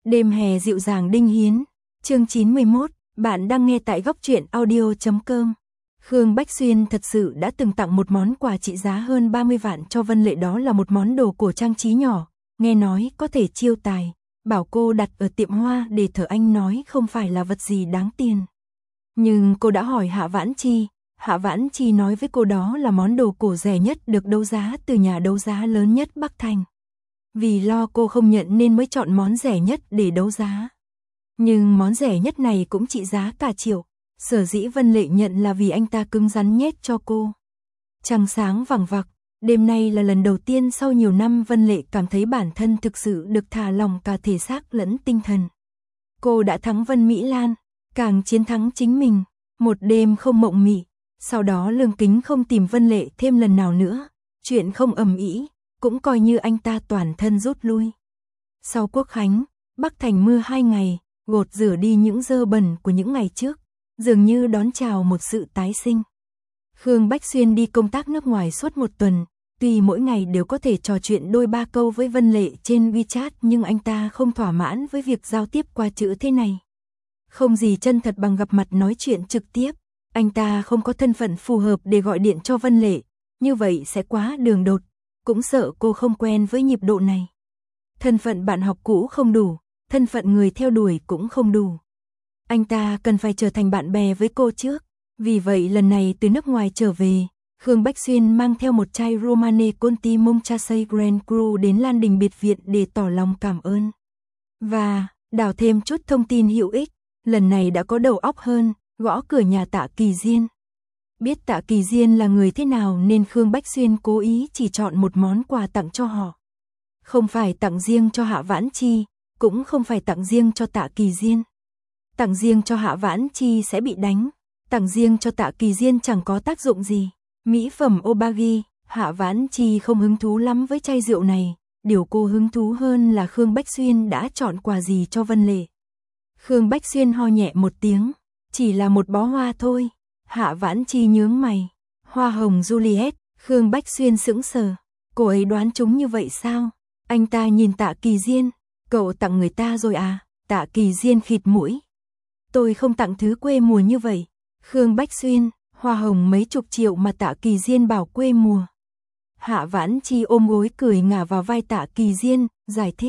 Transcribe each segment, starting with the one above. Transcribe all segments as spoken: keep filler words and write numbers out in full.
Đêm hè dịu dàng Đinh Hiến, chương chín mươi mốt, bạn đang nghe tại góc truyện audio chấm com. Khương Bách Xuyên thật sự đã từng tặng một món quà trị giá hơn ba mươi vạn cho Vân Lệ, đó là một món đồ cổ trang trí nhỏ, nghe nói có thể chiêu tài, bảo cô đặt ở tiệm hoa để thờ anh nói không phải là vật gì đáng tiền. Nhưng cô đã hỏi Hạ Vãn Chi, Hạ Vãn Chi nói với cô đó là món đồ cổ rẻ nhất được đấu giá từ nhà đấu giá lớn nhất Bắc Thành. Vì lo cô không nhận nên mới chọn món rẻ nhất để đấu giá. Nhưng món rẻ nhất này cũng trị giá cả triệu, sở dĩ Vân Lệ nhận là vì anh ta cứng rắn nhét cho cô. Trăng sáng vằng vặc, đêm nay là lần đầu tiên sau nhiều năm Vân Lệ cảm thấy bản thân thực sự được thả lỏng cả thể xác lẫn tinh thần. Cô đã thắng Vân Mỹ Lan, càng chiến thắng chính mình, một đêm không mộng mị. Sau đó Lương Kính không tìm Vân Lệ thêm lần nào nữa, chuyện không ầm ĩ, cũng coi như anh ta toàn thân rút lui. Sau Quốc Khánh, Bắc Thành mưa hai ngày, gột rửa đi những dơ bẩn của những ngày trước, dường như đón chào một sự tái sinh. Khương Bách Xuyên đi công tác nước ngoài suốt một tuần, tuy mỗi ngày đều có thể trò chuyện đôi ba câu với Vân Lệ trên WeChat nhưng anh ta không thỏa mãn với việc giao tiếp qua chữ thế này. Không gì chân thật bằng gặp mặt nói chuyện trực tiếp, anh ta không có thân phận phù hợp để gọi điện cho Vân Lệ, như vậy sẽ quá đường đột, cũng sợ cô không quen với nhịp độ này. Thân phận bạn học cũ không đủ, thân phận người theo đuổi cũng không đủ. Anh ta cần phải trở thành bạn bè với cô trước, vì vậy lần này từ nước ngoài trở về, Khương Bách Xuyên mang theo một chai Romane Conti Monchasei Grand Cru đến Lan Đình biệt viện để tỏ lòng cảm ơn. Và, đào thêm chút thông tin hữu ích, lần này đã có đầu óc hơn, gõ cửa nhà Tạ Kỳ Diên. Biết Tạ Kỳ Diên là người thế nào nên Khương Bách Xuyên cố ý chỉ chọn một món quà tặng cho họ. Không phải tặng riêng cho Hạ Vãn Chi, cũng không phải tặng riêng cho Tạ Kỳ Diên. Tặng riêng cho Hạ Vãn Chi sẽ bị đánh, tặng riêng cho Tạ Kỳ Diên chẳng có tác dụng gì. Mỹ phẩm Obagi, Hạ Vãn Chi không hứng thú lắm với chai rượu này, điều cô hứng thú hơn là Khương Bách Xuyên đã chọn quà gì cho Vân Lệ. Khương Bách Xuyên ho nhẹ một tiếng, chỉ là một bó hoa thôi. Hạ Vãn Chi nhướng mày, hoa hồng Juliet. Khương Bách Xuyên sững sờ, cô ấy đoán trúng như vậy sao? Anh ta nhìn Tạ Kỳ Diên, cậu tặng người ta rồi à? Tạ Kỳ Diên khịt mũi, tôi không tặng thứ quê mùa như vậy. Khương Bách Xuyên, hoa hồng mấy chục triệu mà Tạ Kỳ Diên bảo quê mùa. Hạ Vãn Chi ôm gối cười ngả vào vai Tạ Kỳ Diên, giải thích.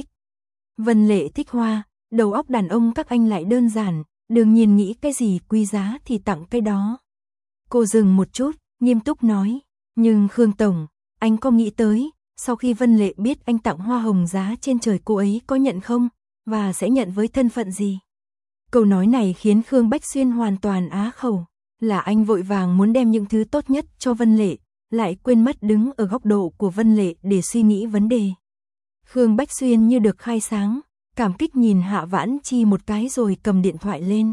Vân Lệ thích hoa, đầu óc đàn ông các anh lại đơn giản, đương nhiên nghĩ cái gì quý giá thì tặng cái đó. Cô dừng một chút, nghiêm túc nói, nhưng Khương Tổng, anh có nghĩ tới, sau khi Vân Lệ biết anh tặng hoa hồng giá trên trời cô ấy có nhận không, và sẽ nhận với thân phận gì? Câu nói này khiến Khương Bách Xuyên hoàn toàn á khẩu, là anh vội vàng muốn đem những thứ tốt nhất cho Vân Lệ, lại quên mất đứng ở góc độ của Vân Lệ để suy nghĩ vấn đề. Khương Bách Xuyên như được khai sáng, cảm kích nhìn Hạ Vãn Chi một cái rồi cầm điện thoại lên.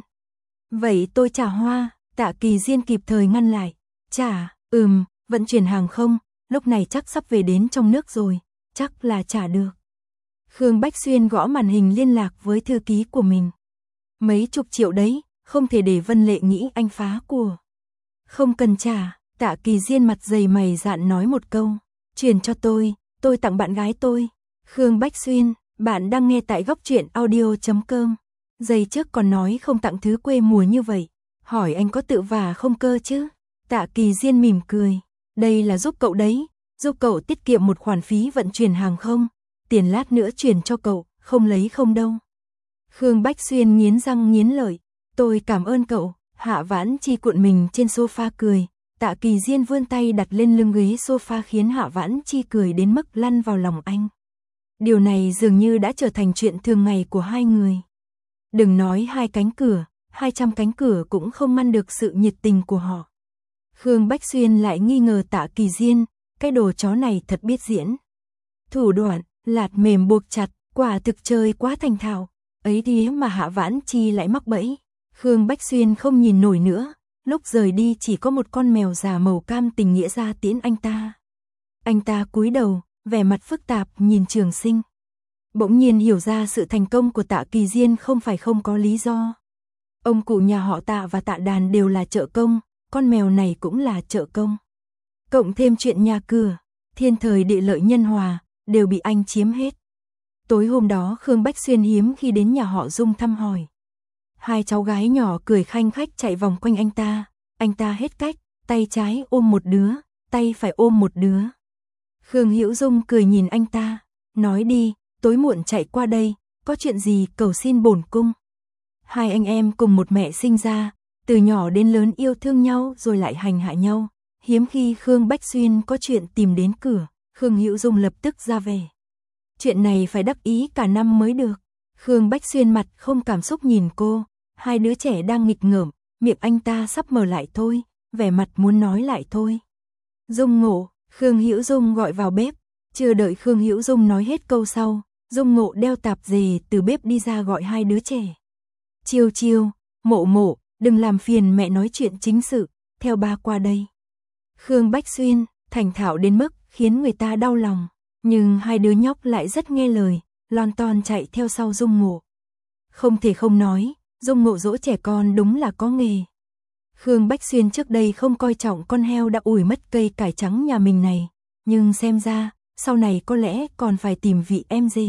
Vậy tôi trả hoa. Tạ Kỳ Diên kịp thời ngăn lại. Trả, ừm, vận chuyển hàng không, lúc này chắc sắp về đến trong nước rồi, chắc là trả được. Khương Bách Xuyên gõ màn hình liên lạc với thư ký của mình. Mấy chục triệu đấy, không thể để Vân Lệ nghĩ anh phá của. Không cần trả, Tạ Kỳ Diên mặt dày mày dạn nói một câu. Chuyển cho tôi, tôi tặng bạn gái tôi. Khương Bách Xuyên, bạn đang nghe tại góc truyện audio chấm com. Giây trước còn nói không tặng thứ quê mùa như vậy. Hỏi anh có tự vả không cơ chứ? Tạ Kỳ Diên mỉm cười. Đây là giúp cậu đấy, giúp cậu tiết kiệm một khoản phí vận chuyển hàng không. Tiền lát nữa chuyển cho cậu, không lấy không đâu. Khương Bách Xuyên nghiến răng nghiến lợi. Tôi cảm ơn cậu. Hạ Vãn Chi cuộn mình trên sofa cười. Tạ Kỳ Diên vươn tay đặt lên lưng ghế sofa khiến Hạ Vãn Chi cười đến mức lăn vào lòng anh. Điều này dường như đã trở thành chuyện thường ngày của hai người. Đừng nói hai cánh cửa, hai trăm cánh cửa cũng không ngăn được sự nhiệt tình của họ. Khương Bách Xuyên lại nghi ngờ Tạ Kỳ Diên, cái đồ chó này thật biết diễn. Thủ đoạn, lạt mềm buộc chặt, quả thực chơi quá thành thạo. Ấy thế mà Hạ Vãn Chi lại mắc bẫy. Khương Bách Xuyên không nhìn nổi nữa, lúc rời đi chỉ có một con mèo già màu cam tình nghĩa ra tiễn anh ta. Anh ta cúi đầu, vẻ mặt phức tạp nhìn Trường Sinh. Bỗng nhiên hiểu ra sự thành công của Tạ Kỳ Diên không phải không có lý do. Ông cụ nhà họ Tạ và Tạ Đàn đều là trợ công, con mèo này cũng là trợ công. Cộng thêm chuyện nhà cửa, thiên thời địa lợi nhân hòa, đều bị anh chiếm hết. Tối hôm đó Khương Bách Xuyên hiếm khi đến nhà họ Dung thăm hỏi. Hai cháu gái nhỏ cười khanh khách chạy vòng quanh anh ta, anh ta hết cách, tay trái ôm một đứa, tay phải ôm một đứa. Khương Hữu Dung cười nhìn anh ta, nói đi, tối muộn chạy qua đây, có chuyện gì cầu xin bổn cung. Hai anh em cùng một mẹ sinh ra, từ nhỏ đến lớn yêu thương nhau rồi lại hành hạ nhau. Hiếm khi Khương Bách Xuyên có chuyện tìm đến cửa, Khương Hữu Dung lập tức ra về. Chuyện này phải đắc ý cả năm mới được. Khương Bách Xuyên mặt không cảm xúc nhìn cô, hai đứa trẻ đang nghịch ngợm, miệng anh ta sắp mở lại thôi, vẻ mặt muốn nói lại thôi. Dung Ngộ, Khương Hữu Dung gọi vào bếp, chưa đợi Khương Hữu Dung nói hết câu sau, Dung Ngộ đeo tạp dề từ bếp đi ra gọi hai đứa trẻ. Chiêu Chiêu, Mộ Mộ, đừng làm phiền mẹ nói chuyện chính sự, theo ba qua đây. Khương Bách Xuyên, thành thạo đến mức khiến người ta đau lòng, nhưng hai đứa nhóc lại rất nghe lời, lon ton chạy theo sau Dung Ngộ. Không thể không nói, Dung Ngộ dỗ trẻ con đúng là có nghề. Khương Bách Xuyên trước đây không coi trọng con heo đã ủi mất cây cải trắng nhà mình này, nhưng xem ra, sau này có lẽ còn phải tìm vị em rể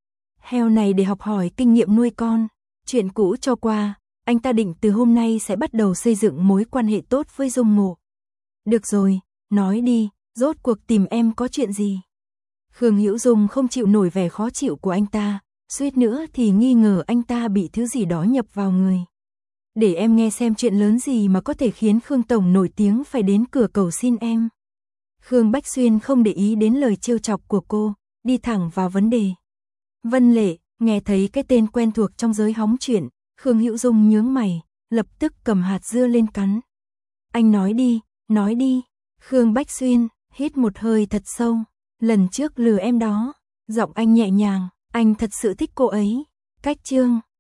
heo này để học hỏi kinh nghiệm nuôi con. Chuyện cũ cho qua, anh ta định từ hôm nay sẽ bắt đầu xây dựng mối quan hệ tốt với Dung Ngộ. Được rồi, nói đi, rốt cuộc tìm em có chuyện gì? Khương Hữu Dung không chịu nổi vẻ khó chịu của anh ta, suýt nữa thì nghi ngờ anh ta bị thứ gì đó nhập vào người. Để em nghe xem chuyện lớn gì mà có thể khiến Khương Tổng nổi tiếng phải đến cửa cầu xin em. Khương Bách Xuyên không để ý đến lời trêu chọc của cô, đi thẳng vào vấn đề. Vân Lệ, nghe thấy cái tên quen thuộc trong giới hóng chuyện, Khương Hữu Dung nhướng mày, lập tức cầm hạt dưa lên cắn. Anh nói đi, nói đi. Khương Bách Xuyên, hít một hơi thật sâu. Lần trước lừa em đó, giọng anh nhẹ nhàng, anh thật sự thích cô ấy. Cách chương